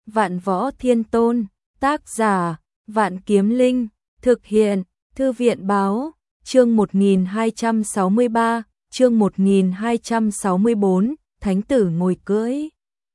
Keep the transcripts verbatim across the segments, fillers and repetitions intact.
Vạn Võ Thiên Tôn, tác giả, Vạn Kiếm Linh, thực hiện, Thư viện Báo, chương một nghìn hai trăm sáu mươi ba, chương một nghìn hai trăm sáu mươi bốn, Thánh tử ngồi cưỡi.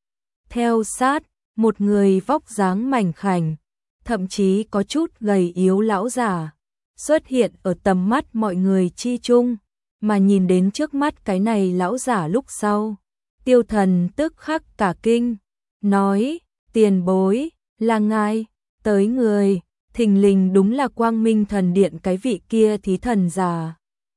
Theo sát, một người vóc dáng mảnh khảnh, thậm chí có chút gầy yếu lão giả, xuất hiện ở tầm mắt mọi người chi chung, mà nhìn đến trước mắt cái này lão giả lúc sau. Tiêu Thần tức khắc cả kinh, nói, tiền bối, là ngài, tới người, thình lình đúng là Quang Minh Thần Điện cái vị kia thí thần già.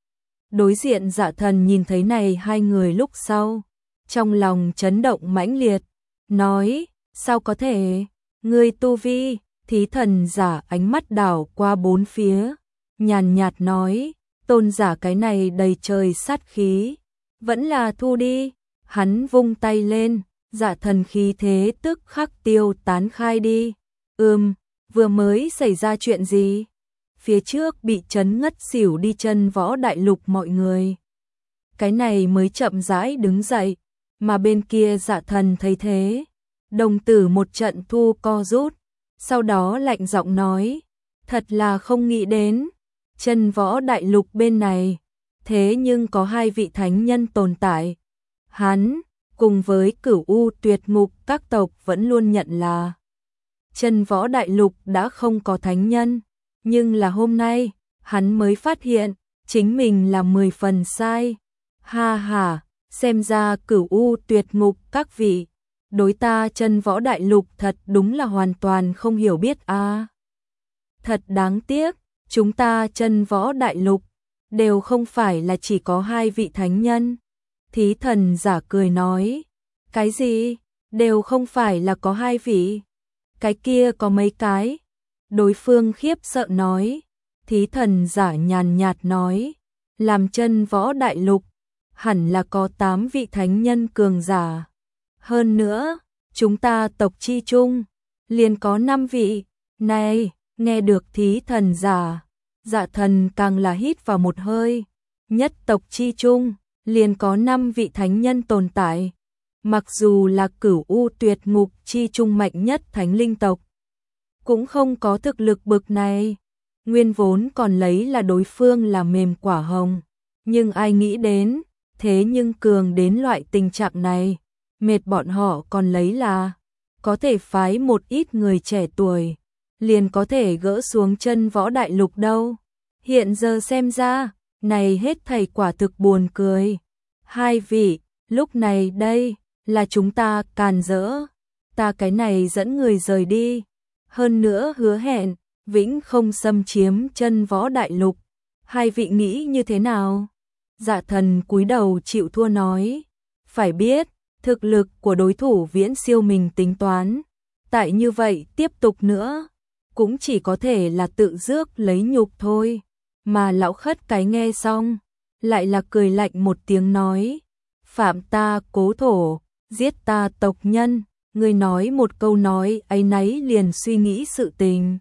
Đối diện Dạ Thần nhìn thấy này hai người lúc sau, trong lòng chấn động mãnh liệt, nói, sao có thể, ngươi tu vi, thí thần giả ánh mắt đảo qua bốn phía, nhàn nhạt nói, tôn giả cái này đầy trời sát khí, vẫn là thu đi, hắn vung tay lên, Dạ Thần khí thế tức khắc tiêu tán khai đi, ừm, vừa mới xảy ra chuyện gì? Phía trước bị chấn ngất xỉu đi chân võ đại lục mọi người. Cái này mới chậm rãi đứng dậy, mà bên kia Dạ Thần thấy thế, đồng tử một trận thu co rút, sau đó lạnh giọng nói, thật là không nghĩ đến, chân võ đại lục bên này, thế nhưng có hai vị thánh nhân tồn tại. Hắn, cùng với Cửu U Tuyệt Ngục các tộc vẫn luôn nhận là chân võ đại lục đã không có thánh nhân, nhưng là hôm nay, hắn mới phát hiện, chính mình là mười phần sai. Ha ha, xem ra Cửu U Tuyệt Ngục các vị, đối ta chân võ đại lục thật đúng là hoàn toàn không hiểu biết a. À. Thật đáng tiếc, chúng ta chân võ đại lục, đều không phải là chỉ có hai vị thánh nhân. Thí thần giả cười nói, cái gì, đều không phải là có hai vị, cái kia có mấy cái. Đối phương khiếp sợ nói, thí thần giả nhàn nhạt nói, làm chân võ đại lục, hẳn là có tám vị thánh nhân cường giả. Hơn nữa, chúng ta tộc chi chung, liền có năm vị. Này, nghe được thí thần giả, Dạ Thần càng là hít vào một hơi, nhất tộc chi chung, liền có năm vị thánh nhân tồn tại. Mặc dù là Cửu U Tuyệt Ngục chi chung mạnh nhất thánh linh tộc, cũng không có thực lực bực này. Nguyên vốn còn lấy là đối phương là mềm quả hồng, nhưng ai nghĩ đến, thế nhưng cường đến loại tình trạng này, mệt bọn họ còn lấy là có thể phái một ít người trẻ tuổi, liền có thể gỡ xuống chân võ đại lục đâu. Hiện giờ xem ra, này hết thảy quả thực buồn cười. Hai vị, lúc này đây, là chúng ta càn rỡ, ta cái này dẫn người rời đi. Hơn nữa hứa hẹn, vĩnh không xâm chiếm chân võ đại lục. Hai vị nghĩ như thế nào? Dạ Thần cúi đầu chịu thua nói, phải biết, thực lực của đối thủ viễn siêu mình tính toán. Tại như vậy tiếp tục nữa, cũng chỉ có thể là tự rước lấy nhục thôi. Mà lão khất cái nghe xong, lại là cười lạnh một tiếng nói, phạm ta cố thổ, giết ta tộc nhân. Ngươi nói một câu nói ấy nấy liền suy nghĩ sự tình.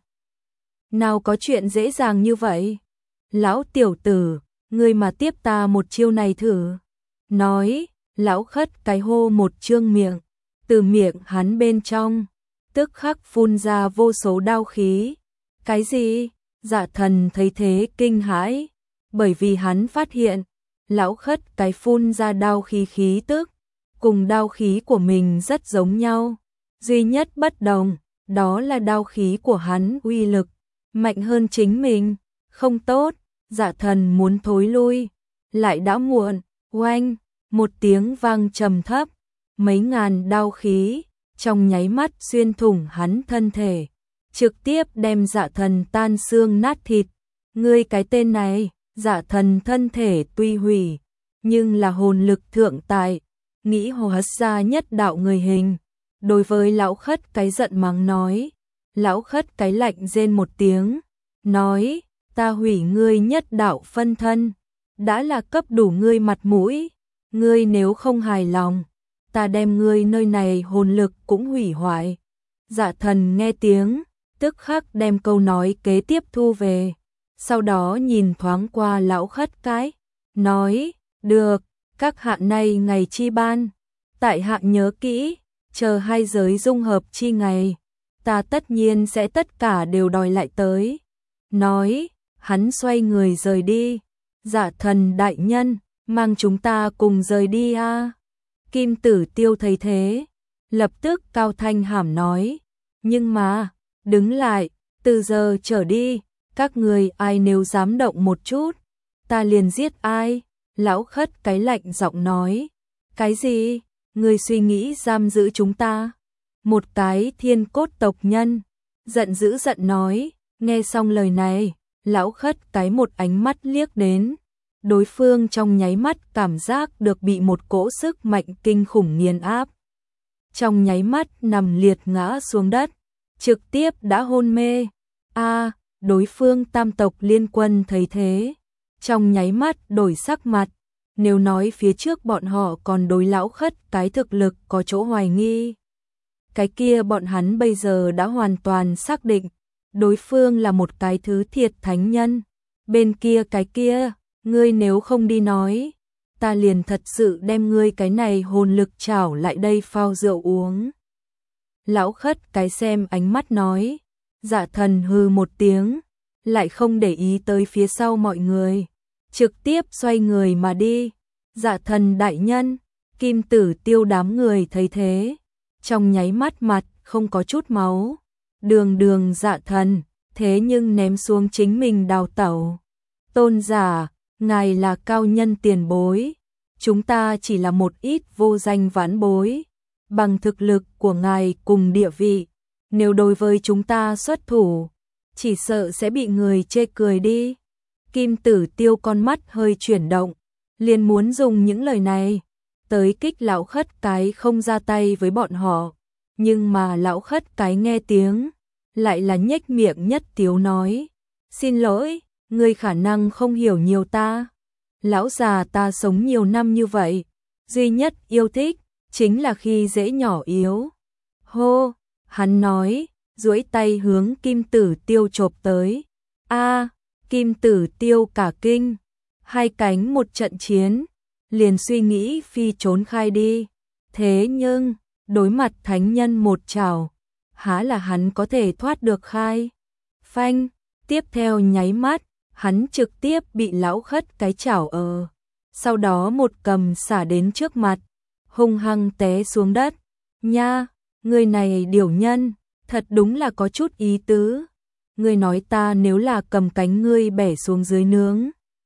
Nào có chuyện dễ dàng như vậy? Lão tiểu tử, ngươi mà tiếp ta một chiêu này thử. Nói, lão khất cái hô một trương miệng, từ miệng hắn bên trong, tức khắc phun ra vô số đao khí. Cái gì? Dạ Thần thấy thế kinh hãi, bởi vì hắn phát hiện, lão khất cái phun ra đao khí khí tức, cùng đao khí của mình rất giống nhau, duy nhất bất đồng, đó là đao khí của hắn uy lực mạnh hơn chính mình. Không tốt, Dạ Thần muốn thối lui, lại đã muộn. Oanh, một tiếng vang trầm thấp, mấy ngàn đao khí trong nháy mắt xuyên thủng hắn thân thể, trực tiếp đem Dạ Thần tan xương nát thịt. Ngươi cái tên này, Dạ Thần thân thể tuy hủy, nhưng là hồn lực thượng tại, nghĩ hồ hất ra nhất đạo người hình. Đối với lão khất cái giận mắng nói, lão khất cái lạnh rên một tiếng, nói, ta hủy ngươi nhất đạo phân thân, đã là cấp đủ ngươi mặt mũi, ngươi nếu không hài lòng, ta đem ngươi nơi này hồn lực cũng hủy hoại. Dạ Thần nghe tiếng, tức khắc đem câu nói kế tiếp thu về, sau đó nhìn thoáng qua lão khất cái, nói, được, các hạ này ngày chi ban, tại hạ nhớ kỹ, chờ hai giới dung hợp chi ngày, ta tất nhiên sẽ tất cả đều đòi lại tới. Nói, hắn xoay người rời đi. Dạ thần đại nhân, mang chúng ta cùng rời đi a. À. Kim Tử Tiêu thấy thế, lập tức cao thanh hàm nói, nhưng mà, đứng lại, từ giờ trở đi, các người ai nếu dám động một chút, ta liền giết ai. Lão Khất cái lạnh giọng nói, cái gì? Người suy nghĩ giam giữ chúng ta? Một cái thiên cốt tộc nhân, giận dữ giận nói, nghe xong lời này, Lão Khất cái một ánh mắt liếc đến. Đối phương trong nháy mắt cảm giác được bị một cỗ sức mạnh kinh khủng nghiền áp. Trong nháy mắt nằm liệt ngã xuống đất, trực tiếp đã hôn mê. A, à, đối phương tam tộc liên quân thấy thế, trong nháy mắt đổi sắc mặt. Nếu nói phía trước bọn họ còn đối Lão Khất cái thực lực có chỗ hoài nghi, cái kia bọn hắn bây giờ đã hoàn toàn xác định, đối phương là một cái thứ thiệt thánh nhân. Bên kia cái kia, ngươi nếu không đi nói, ta liền thật sự đem ngươi cái này hồn lực trảo lại đây phao rượu uống. Lão Khất cái xem ánh mắt nói, Dạ thần hừ một tiếng, lại không để ý tới phía sau mọi người, trực tiếp xoay người mà đi. Dạ thần đại nhân, Kim Tử Tiêu đám người thấy thế, trong nháy mắt mặt không có chút máu. Đường đường dạ thần, thế nhưng ném xuống chính mình đào tẩu. Tôn giả, ngài là cao nhân tiền bối, chúng ta chỉ là một ít vô danh vãn bối. Bằng thực lực của ngài cùng địa vị, nếu đối với chúng ta xuất thủ, chỉ sợ sẽ bị người chê cười đi. Kim Tử Tiêu con mắt hơi chuyển động, liền muốn dùng những lời này tới kích Lão Khất cái không ra tay với bọn họ. Nhưng mà Lão Khất cái nghe tiếng, lại là nhếch miệng nhất tiếu nói, xin lỗi, ngươi khả năng không hiểu nhiều ta. Lão già ta sống nhiều năm như vậy, duy nhất yêu thích chính là khi dễ nhỏ yếu. Hô, hắn nói, duỗi tay hướng Kim Tử Tiêu chộp tới. A, Kim Tử Tiêu cả kinh, hai cánh một trận chiến, liền suy nghĩ phi trốn khai đi. Thế nhưng, đối mặt thánh nhân một trảo, há là hắn có thể thoát được khai. Phanh, tiếp theo nháy mắt, hắn trực tiếp bị Lão Khất cái chảo ở. Sau đó một cầm xả đến trước mặt, hung hăng té xuống đất. Nha, người này điểu nhân, thật đúng là có chút ý tứ. Ngươi nói ta nếu là cầm cánh ngươi bẻ xuống dưới nướng,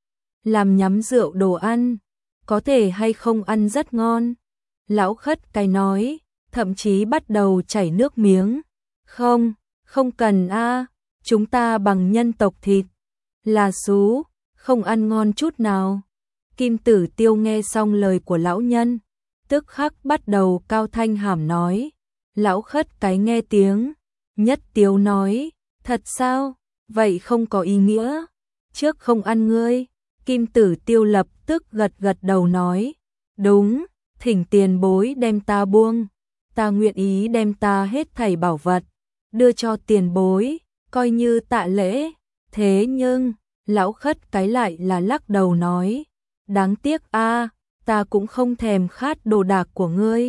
làm nhắm rượu đồ ăn, có thể hay không ăn rất ngon. Lão Khất cái nói, thậm chí bắt đầu chảy nước miếng. Không, không cần a, chúng ta bằng nhân tộc thịt, là xú, không ăn ngon chút nào. Kim Tử Tiêu nghe xong lời của lão nhân, tức khắc bắt đầu cao thanh hàm nói. Lão Khất cái nghe tiếng, nhất tiếu nói, thật sao, vậy không có ý nghĩa, trước không ăn ngươi. Kim Tử Tiêu lập tức gật gật đầu nói, đúng, thỉnh tiền bối đem ta buông, ta nguyện ý đem ta hết thảy bảo vật, đưa cho tiền bối, coi như tạ lễ. Thế nhưng, Lão Khất cái lại là lắc đầu nói, đáng tiếc a, ta cũng không thèm khát đồ đạc của ngươi.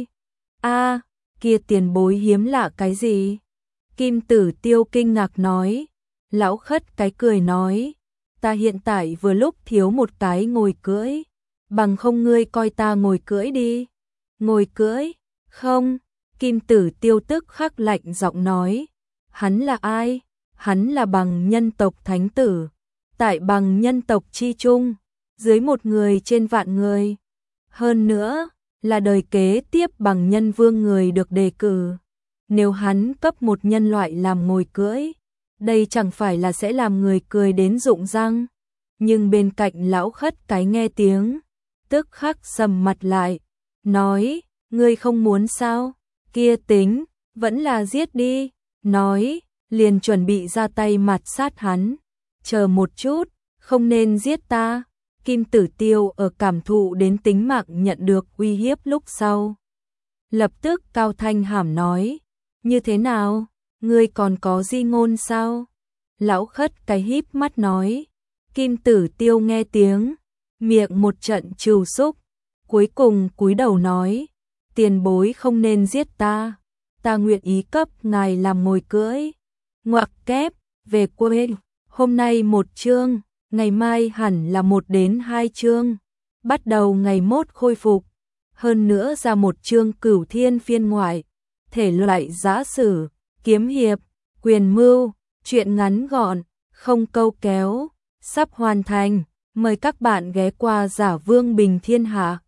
A, kia tiền bối hiếm lạ cái gì? Kim Tử Tiêu kinh ngạc nói. Lão Khất cái cười nói, ta hiện tại vừa lúc thiếu một cái ngồi cưỡi, bằng không ngươi coi ta ngồi cưỡi đi. Ngồi cưỡi? Không. Kim Tử Tiêu tức khắc lạnh giọng nói, hắn là ai? Hắn là bằng nhân tộc thánh tử, tại bằng nhân tộc chi trung, dưới một người trên vạn người. Hơn nữa, là đời kế tiếp bằng nhân vương người được đề cử. Nếu hắn cấp một nhân loại làm ngồi cưỡi, đây chẳng phải là sẽ làm người cười đến rụng răng. Nhưng bên cạnh Lão Khất cái nghe tiếng, tức khắc sầm mặt lại, nói, ngươi không muốn sao? Kia tính, vẫn là giết đi. Nói, liền chuẩn bị ra tay mạt sát hắn. Chờ một chút, không nên giết ta. Kim Tử Tiêu ở cảm thụ đến tính mạng nhận được uy hiếp lúc sau, lập tức cao thanh hàm nói, như thế nào, ngươi còn có di ngôn sao? Lão Khất cái híp mắt nói. Kim Tử Tiêu nghe tiếng, miệng một trận trừu xúc, cuối cùng cúi đầu nói, tiền bối không nên giết ta, ta nguyện ý cấp ngài làm mồi cưỡi. Ngoặc kép, về quê, hôm nay một chương, ngày mai hẳn là một đến hai chương, bắt đầu ngày mốt khôi phục, hơn nữa ra một chương Cửu Thiên phiên ngoại, thể loại giã sử, kiếm hiệp, quyền mưu, truyện ngắn gọn, không câu kéo, sắp hoàn thành, mời các bạn ghé qua Giả Vương Bình Thiên Hạ.